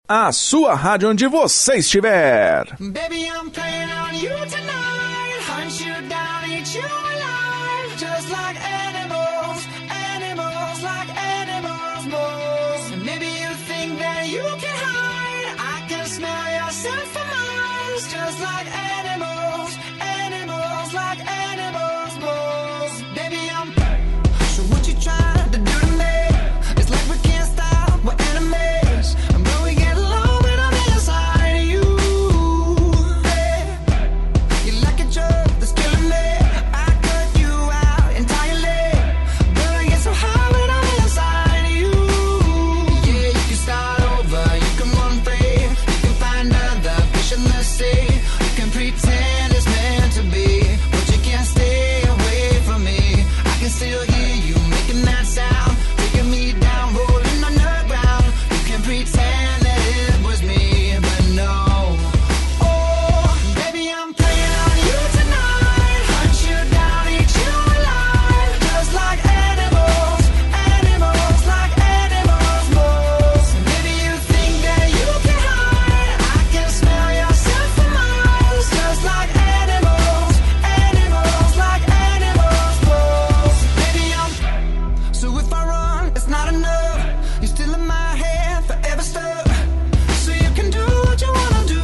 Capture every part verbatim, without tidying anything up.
a sua rádio onde você estiver. Baby, I'm playing on you tonight. Hunt you down, eat you alive. Just like animals, animals, like animals, moles. And maybe you think that you can hide. I can smell yourself for miles. Just like animals, animals, like animals, moles. Baby, I'm so what you trying to do to me? It's like we can't stop, we're enemies. And when we get along, when I'm inside you, hey, you're like a drug that's killing me. I cut you out entirely, but I get so high when I'm inside you. Yeah, you can start over, you can run free, you can find other fish in the sea. You can pretend it's meant to be, but you can't stay away from me. I can still hear you making that sound, taking me down, rolling on the ground. You can pretend that it was me, but no. Oh, baby, I'm playing on you tonight. Hunt you down, eat you alive. Just like animals, animals, like animals, moles. Maybe you think that you can hide. I can smell yourself for miles. Just like animals, animals, like animals, moles. Baby, I'm so if I run, it's not enough. You're still in my head, forever stuck. So you can do what you wanna do.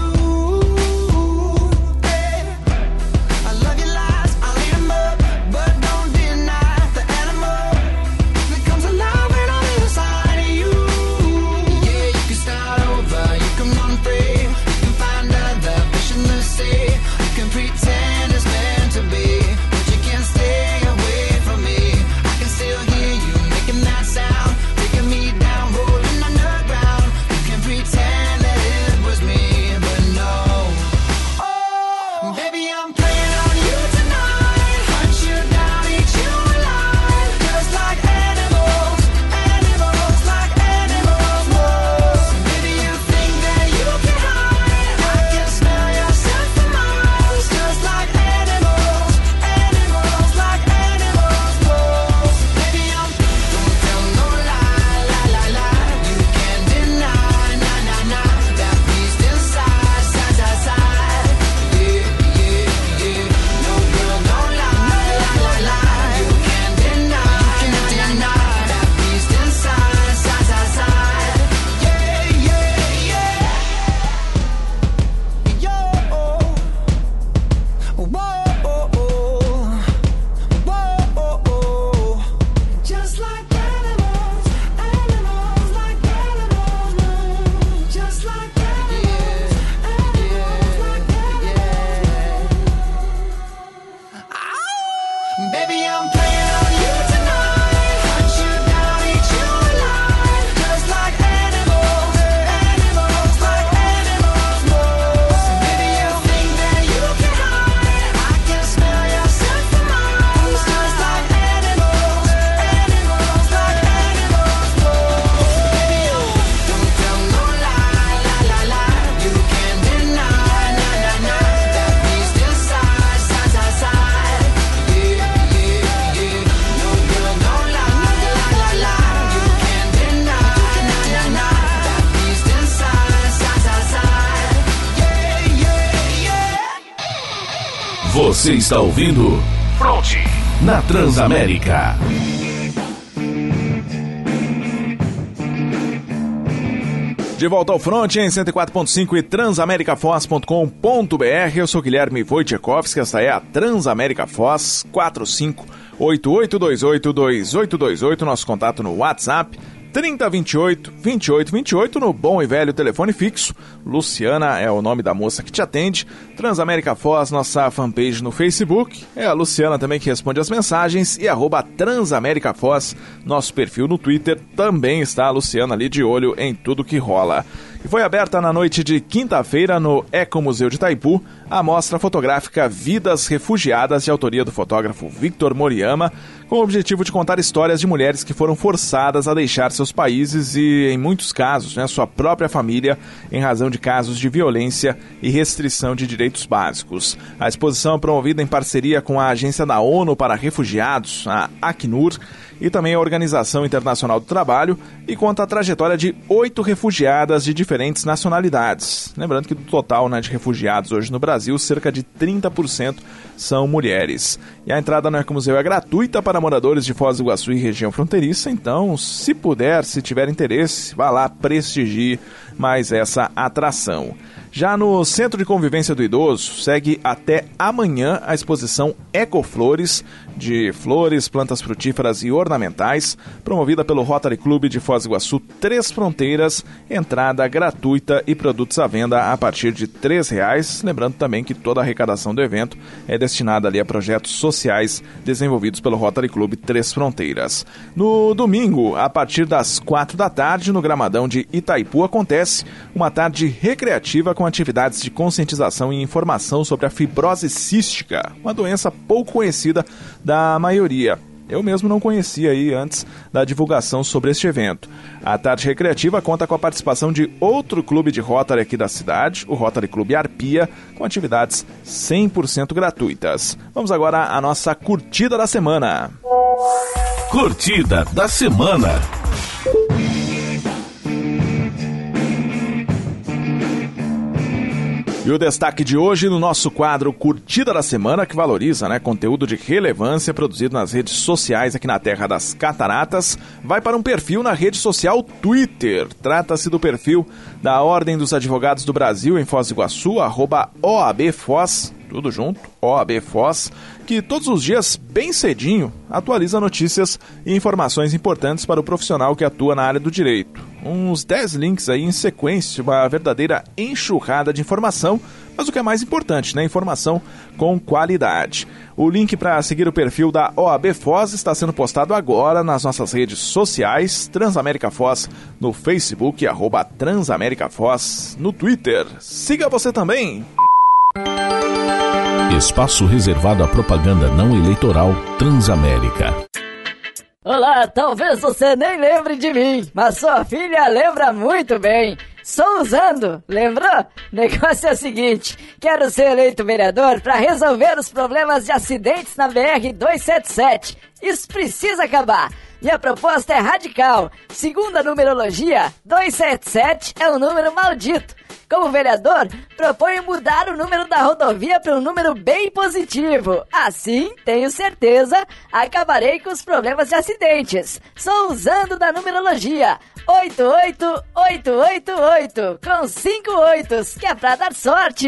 Hey, I love your lies, I'll eat 'em up, but don't deny the animal that comes alive when I'm inside of you. Yeah, you can start over, you can run free, you can find other fish in the sea. You can pretend it's meant to be, but you can't stay away from me. I can still hear you making that sound, taking me down, rolling on the ground. You can pretend that it was me, but no. Oh, baby, I'm playing on you tonight. Hunt you down, eat you alive. Just like animals, animals, like animals, moles. Maybe you think that you can hide. I can smell yourself for miles. Just like animals, animals, like animals, moles. Baby, I'm don't tell no lie, lie, lie, lie. You can't deny, nah, nah, nah. That beast inside, side, side, side. Yeah, yeah, yeah. No girl, don't lie, lie, lie, lie. You can't deny, can't deny. That beast inside, side, side, side. Yeah, yeah, yeah. Yo, whoa, whoa, just like animals, animals, like animals, moles. Just like animals, animals, like animals. Baby, I'm playing on you tonight. Hunt you down, eat you alive. Just like animals, animals, like animals, moles. Maybe you think that you can hide. I can smell yourself for miles. Just like animals, animals, like animals, moles. Baby, don't tell no lie, lie, lie, lie. You can't deny, nah, nah, nah. That beast inside, side, side, side. Yeah, yeah, yeah. No girl, don't lie, lie, lie, lie. You can't deny, nah, nah, nah. That beast inside, side, side, side. Yeah, yeah, yeah. Você está ouvindo Fronte na Transamérica. De volta ao Fronte em cento e quatro ponto cinco e transamerica foz ponto com ponto b r. Eu sou Guilherme Wojciechowski, esta é a Transamérica Foz, quatro cinco oito oito dois oito dois oito dois oito, nosso contato no WhatsApp, trinta, vinte e oito, vinte e oito, vinte e oito, no bom e velho telefone fixo. Luciana é o nome da moça que te atende. Transamérica Foz, nossa fanpage no Facebook. É a Luciana também que responde as mensagens. E arroba Transamérica Foz, nosso perfil no Twitter. Também está a Luciana ali de olho em tudo que rola. E foi aberta na noite de quinta-feira no Ecomuseu de Itaipu a mostra fotográfica Vidas Refugiadas, de autoria do fotógrafo Victor Moriyama, com o objetivo de contar histórias de mulheres que foram forçadas a deixar seus países e, em muitos casos, né, sua própria família, em razão de casos de violência e restrição de direitos básicos. A exposição é promovida em parceria com a Agência da ONU para Refugiados, a Acnur, e também a Organização Internacional do Trabalho, e conta a trajetória de oito refugiadas de diferentes nacionalidades. Lembrando que do total, né, de refugiados hoje no Brasil, cerca de trinta por cento são mulheres. E a entrada no Ecomuseu é gratuita para moradores de Foz do Iguaçu e região fronteiriça, então, se puder, se tiver interesse, vá lá, prestigie mais essa atração. Já no Centro de Convivência do Idoso, segue até amanhã a exposição Ecoflores, de flores, plantas frutíferas e ornamentais, promovida pelo Rotary Club de Foz do Iguaçu Três Fronteiras, entrada gratuita e produtos à venda a partir de três reais. Lembrando também que toda a arrecadação do evento é destinada ali a projetos sociais desenvolvidos pelo Rotary Club Três Fronteiras. No domingo, a partir das quatro da tarde, no Gramadão de Itaipu, acontece uma tarde recreativa com atividades de conscientização e informação sobre a fibrose cística, uma doença pouco conhecida da maioria. Eu mesmo não conhecia aí antes da divulgação sobre este evento. A tarde recreativa conta com a participação de outro clube de Rotary aqui da cidade, o Rotary Clube Arpia, com atividades cem por cento gratuitas. Vamos agora à nossa curtida da semana. Curtida da semana. E o destaque de hoje no nosso quadro Curtida da Semana, que valoriza, né, conteúdo de relevância produzido nas redes sociais aqui na Terra das Cataratas, vai para um perfil na rede social Twitter. Trata-se do perfil da Ordem dos Advogados do Brasil em Foz do Iguaçu, arroba O A B Foz, tudo junto, O A B Foz, que todos os dias, bem cedinho, atualiza notícias e informações importantes para o profissional que atua na área do direito. Uns dez links aí em sequência, uma verdadeira enxurrada de informação, mas o que é mais importante, né? Informação com qualidade. O link para seguir o perfil da O A B Foz está sendo postado agora nas nossas redes sociais, Transamérica Foz no Facebook, arroba Transamérica Foz no Twitter. Siga você também! Espaço reservado à propaganda não eleitoral Transamérica. Olá, talvez você nem lembre de mim, mas sua filha lembra muito bem. Sou usando, lembrou? Negócio é o seguinte, quero ser eleito vereador para resolver os problemas de acidentes na B R duzentos e setenta e sete. Isso precisa acabar. Minha proposta é radical. Segundo a numerologia, duzentos e setenta e sete é um número maldito. Como vereador, proponho mudar o número da rodovia para um número bem positivo. Assim, tenho certeza, acabarei com os problemas de acidentes. Sou usando da numerologia oito oito oito oito oito, com cinco oitos, que é pra dar sorte.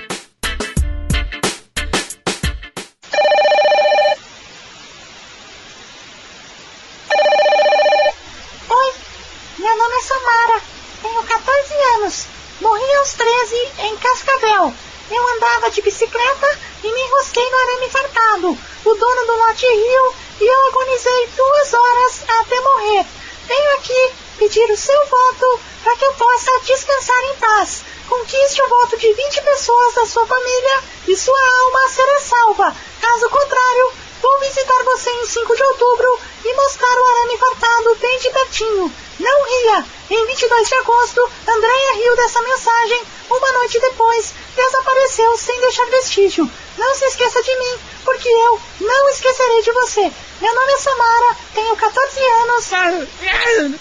Oi, meu nome é Samara, tenho catorze anos. Morri aos treze em Cascavel. Eu andava de bicicleta e me enrosquei no arame farpado. O dono do lote riu e eu agonizei duas horas até morrer. Venho aqui pedir o seu voto para que eu possa descansar em paz. Conquiste o voto de vinte pessoas da sua família e sua alma será salva. Caso contrário, vou visitar você em cinco de outubro e mostrar o arame farpado bem de pertinho. Não ria! Em vinte e dois de agosto, Andréia riu dessa mensagem. Uma noite depois, desapareceu sem deixar vestígio. Não se esqueça de mim, porque eu não esquecerei de você. Meu nome é Samara, tenho catorze anos.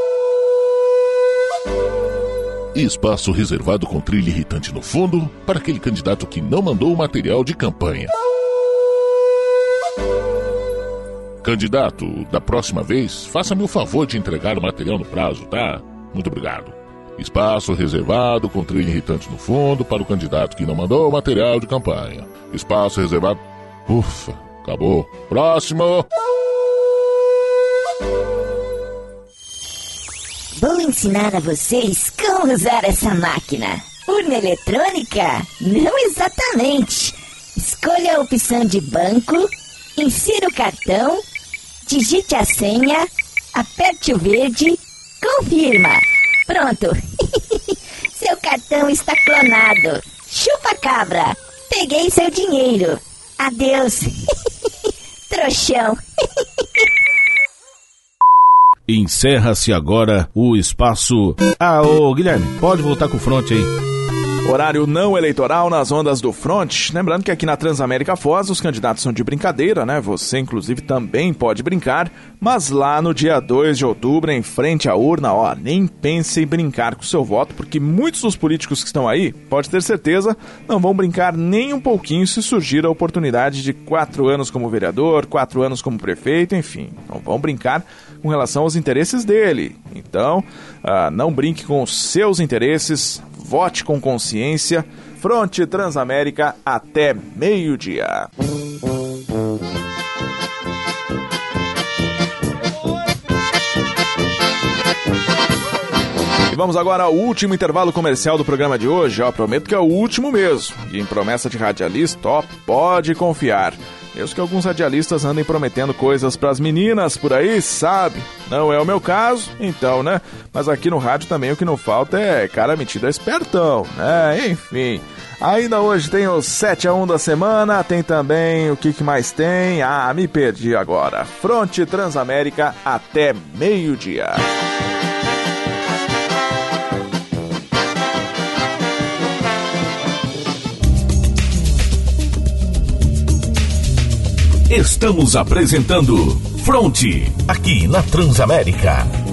Espaço reservado com trilha irritante no fundo para aquele candidato que não mandou o material de campanha. Candidato, da próxima vez, faça-me o favor de entregar o material no prazo, tá? Muito obrigado. Espaço reservado com trilha irritante no fundo para o candidato que não mandou o material de campanha. Espaço reservado... Ufa, acabou. Próximo! Vou ensinar a vocês como usar essa máquina. Urna eletrônica? Não exatamente. Escolha a opção de banco, insira o cartão, digite a senha, aperte o verde, confirma. Pronto. Seu cartão está clonado. Chupa cabra. Peguei seu dinheiro. Adeus. Trouxão. Encerra-se agora o espaço... Ah, ô Guilherme, pode voltar com o front aí. Horário não eleitoral nas ondas do Front. Lembrando que aqui na Transamérica Foz os candidatos são de brincadeira, né? Você, inclusive, também pode brincar. Mas lá no dia dois de outubro, em frente à urna, ó, nem pense em brincar com o seu voto, porque muitos dos políticos que estão aí, pode ter certeza, não vão brincar nem um pouquinho se surgir a oportunidade de quatro anos como vereador, quatro anos como prefeito, enfim. Não vão brincar com relação aos interesses dele. Então, ah, não brinque com os seus interesses. Vote com consciência. Fronte Transamérica até meio-dia. E vamos agora ao último intervalo comercial do programa de hoje. Ó, prometo que é o último mesmo. E em promessa de radialista, ó, pode confiar. Mesmo que alguns radialistas andem prometendo coisas pras meninas por aí, sabe? Não é o meu caso, então, né? Mas aqui no rádio também o que não falta é cara metido espertão, né? Enfim, ainda hoje tem o sete a um da semana, tem também o que, que mais tem? Ah, me perdi agora. Fronte Transamérica até meio-dia. Estamos apresentando Fronte, aqui na Transamérica.